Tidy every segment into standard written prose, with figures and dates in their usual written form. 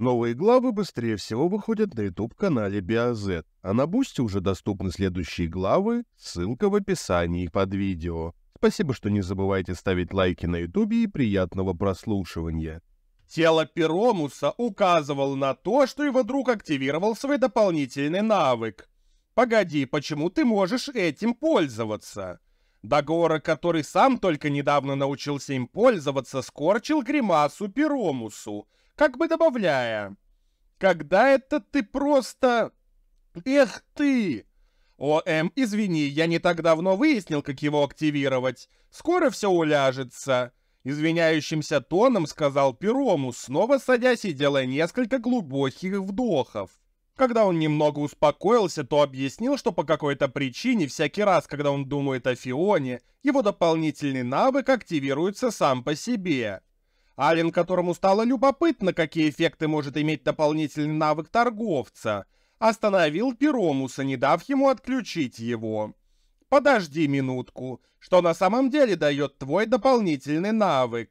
Новые главы быстрее всего выходят на YouTube-канале BioZ, а на Бусти уже доступны следующие главы, ссылка в описании под видео. Спасибо, что не забывайте ставить лайки на YouTube и приятного прослушивания. Тело Пиромуса указывало на то, что его друг активировал свой дополнительный навык. Погоди, почему ты можешь этим пользоваться? Дагора, который сам только недавно научился им пользоваться, скорчил гримасу Пиромусу, как бы добавляя: «Когда это ты просто... Эх ты!» Извини, я не так давно выяснил, как его активировать. Скоро все уляжется», — извиняющимся тоном сказал Пиромус, снова садясь и делая несколько глубоких вдохов. Когда он немного успокоился, то объяснил, что по какой-то причине всякий раз, когда он думает о Фионе, его дополнительный навык активируется сам по себе. Ален, которому стало любопытно, какие эффекты может иметь дополнительный навык торговца, остановил Пиромуса, не дав ему отключить его. «Подожди минутку, что на самом деле дает твой дополнительный навык?»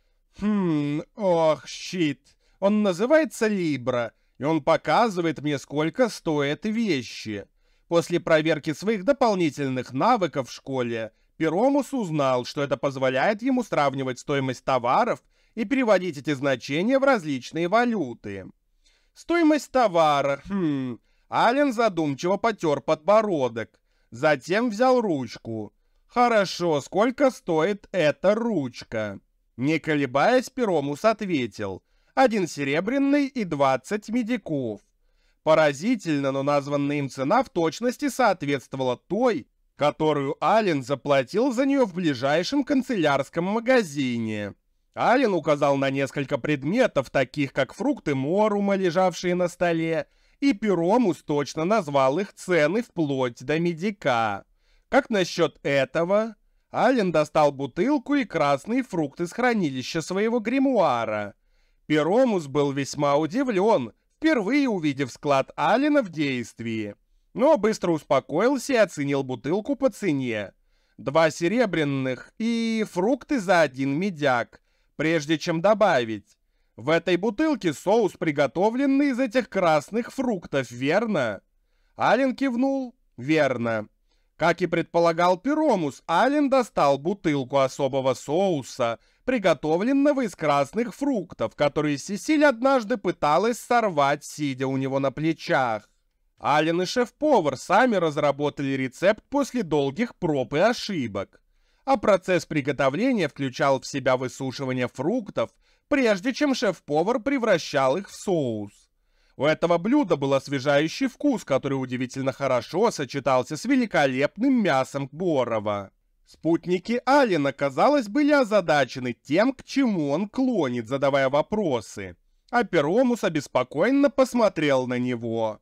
Щит. Он называется Либра, и он показывает мне, сколько стоят вещи. После проверки своих дополнительных навыков в школе, Пиромус узнал, что это позволяет ему сравнивать стоимость товаров и переводить эти значения в различные валюты. Стоимость товара. Ален задумчиво потер подбородок. Затем взял ручку. «Хорошо, сколько стоит эта ручка?» Не колебаясь, Пиромус ответил: 1 серебряный и 20 медиков. Поразительно, но названная им цена в точности соответствовала той, которую Ален заплатил за нее в ближайшем канцелярском магазине. Ален указал на несколько предметов, таких как фрукты морума, лежавшие на столе, и Пиромус точно назвал их цены вплоть до медика. Как насчет этого? Ален достал бутылку и красный фрукт из хранилища своего гримуара. Пиромус был весьма удивлен, впервые увидев склад Алена в действии, но быстро успокоился и оценил бутылку по цене. 2 серебряных и фрукты за 1 медяк, прежде чем добавить: «В этой бутылке соус, приготовленный из этих красных фруктов, верно?» Ален кивнул: «Верно». Как и предполагал Пиромус, Ален достал бутылку особого соуса, приготовленного из красных фруктов, которые Сесиль однажды пыталась сорвать, сидя у него на плечах. Ален и шеф-повар сами разработали рецепт после долгих проб и ошибок, а процесс приготовления включал в себя высушивание фруктов, прежде чем шеф-повар превращал их в соус. У этого блюда был освежающий вкус, который удивительно хорошо сочетался с великолепным мясом Борова. Спутники Алена, казалось, были озадачены тем, к чему он клонит, задавая вопросы, а Пиромус обеспокоенно посмотрел на него.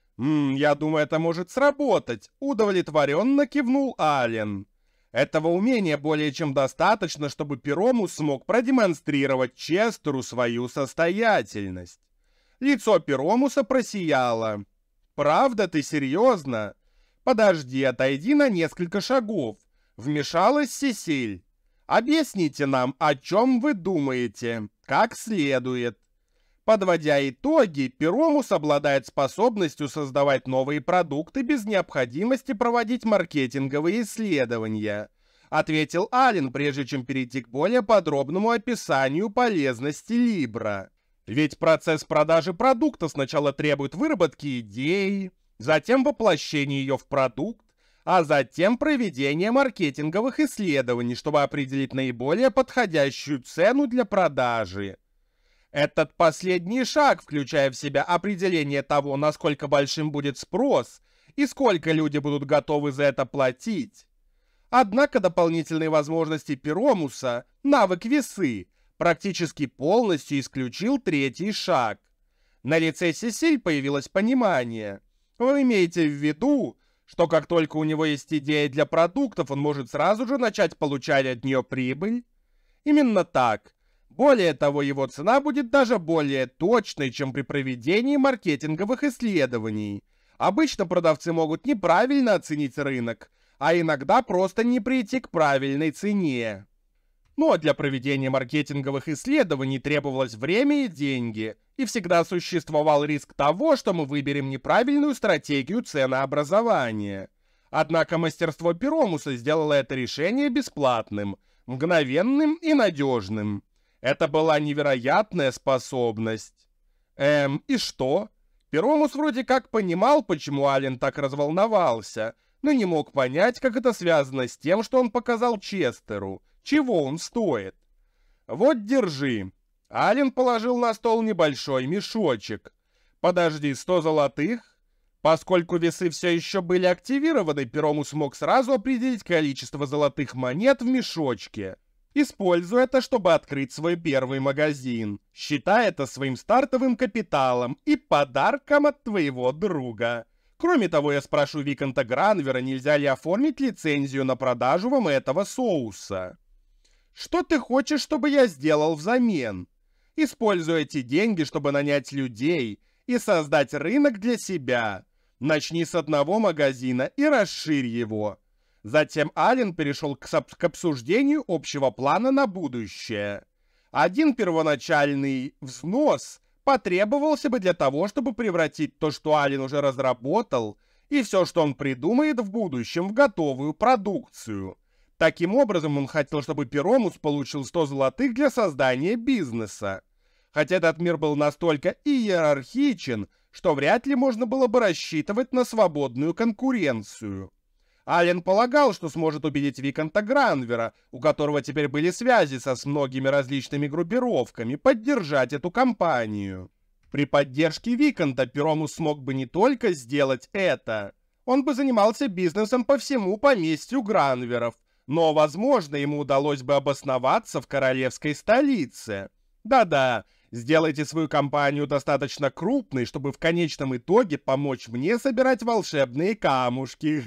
«Я думаю, это может сработать», — удовлетворенно кивнул Ален. Этого умения более чем достаточно, чтобы Пиромус смог продемонстрировать Честеру свою состоятельность. Лицо Пиромуса просияло. «Правда, ты серьезно? Подожди, отойди на несколько шагов», — вмешалась Сесиль. «Объясните нам, о чем вы думаете, как следует». Подводя итоги, Пиромус обладает способностью создавать новые продукты без необходимости проводить маркетинговые исследования, ответил Ален, прежде чем перейти к более подробному описанию полезности Либра. Ведь процесс продажи продукта сначала требует выработки идеи, затем воплощения ее в продукт, а затем проведения маркетинговых исследований, чтобы определить наиболее подходящую цену для продажи. Этот последний шаг, включая в себя определение того, насколько большим будет спрос и сколько люди будут готовы за это платить. Однако дополнительные возможности Пиромуса, навык весы, практически полностью исключил третий шаг. На лице Сесиль появилось понимание. Вы имеете в виду, что как только у него есть идея для продуктов, он может сразу же начать получать от нее прибыль? Именно так. Более того, его цена будет даже более точной, чем при проведении маркетинговых исследований. Обычно продавцы могут неправильно оценить рынок, а иногда просто не прийти к правильной цене. Но для проведения маркетинговых исследований требовалось время и деньги, и всегда существовал риск того, что мы выберем неправильную стратегию ценообразования. Однако мастерство Пиромуса сделало это решение бесплатным, мгновенным и надежным. Это была невероятная способность. И что? Пиромус вроде как понимал, почему Ален так разволновался, но не мог понять, как это связано с тем, что он показал Честеру, чего он стоит. Вот держи. Ален положил на стол небольшой мешочек. Подожди, 100 золотых? Поскольку весы все еще были активированы, Пиромус смог сразу определить количество золотых монет в мешочке. Используй это, чтобы открыть свой первый магазин. Считай это своим стартовым капиталом и подарком от твоего друга. Кроме того, я спрошу Виконта Гранвера, нельзя ли оформить лицензию на продажу вам этого соуса. Что ты хочешь, чтобы я сделал взамен? Используй эти деньги, чтобы нанять людей и создать рынок для себя. Начни с одного магазина и расширь его. Затем Ален перешел к обсуждению общего плана на будущее. Один первоначальный взнос потребовался бы для того, чтобы превратить то, что Ален уже разработал, и все, что он придумает в будущем, в готовую продукцию. Таким образом, он хотел, чтобы Пиромус получил 100 золотых для создания бизнеса. Хотя этот мир был настолько иерархичен, что вряд ли можно было бы рассчитывать на свободную конкуренцию. Ален полагал, что сможет убедить Виконта Гранвера, у которого теперь были связи со многими различными группировками, поддержать эту кампанию. При поддержке Виконта Пиромус смог бы не только сделать это, он бы занимался бизнесом по всему поместью Гранверов, но, возможно, ему удалось бы обосноваться в королевской столице. Да-да, сделайте свою компанию достаточно крупной, чтобы в конечном итоге помочь мне собирать волшебные камушки.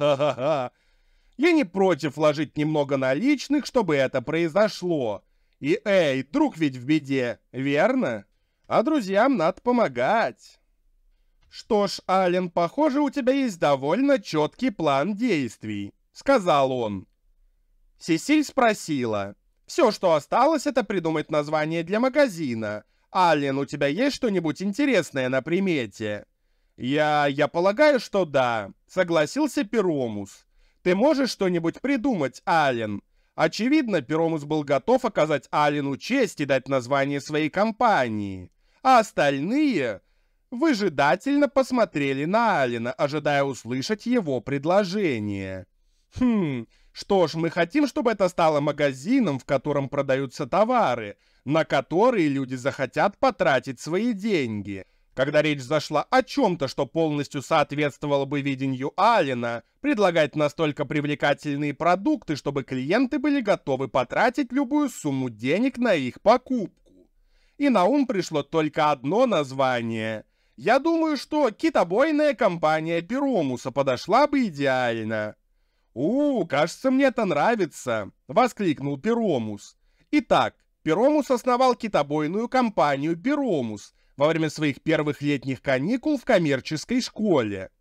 Я не против вложить немного наличных, чтобы это произошло. И эй, друг ведь в беде, верно? А друзьям надо помогать. Что ж, Ален, похоже, у тебя есть довольно четкий план действий, сказал он. Сесиль спросила. Все, что осталось, это придумать название для магазина. Ален, у тебя есть что-нибудь интересное на примете? Я полагаю, что да, согласился Пиромус. Ты можешь что-нибудь придумать, Ален? Очевидно, Пиромус был готов оказать Алену честь и дать название своей компании. А остальные выжидательно посмотрели на Алена, ожидая услышать его предложение. Что ж, мы хотим, чтобы это стало магазином, в котором продаются товары, на которые люди захотят потратить свои деньги. Когда речь зашла о чем-то, что полностью соответствовало бы видению Алена, предлагать настолько привлекательные продукты, чтобы клиенты были готовы потратить любую сумму денег на их покупку. И на ум пришло только одно название. Я думаю, что китобойная компания Пиромуса подошла бы идеально. Кажется, мне это нравится!» — воскликнул Пиромус. Итак, Пиромус основал китобойную компанию «Пиромус» во время своих первых летних каникул в коммерческой школе.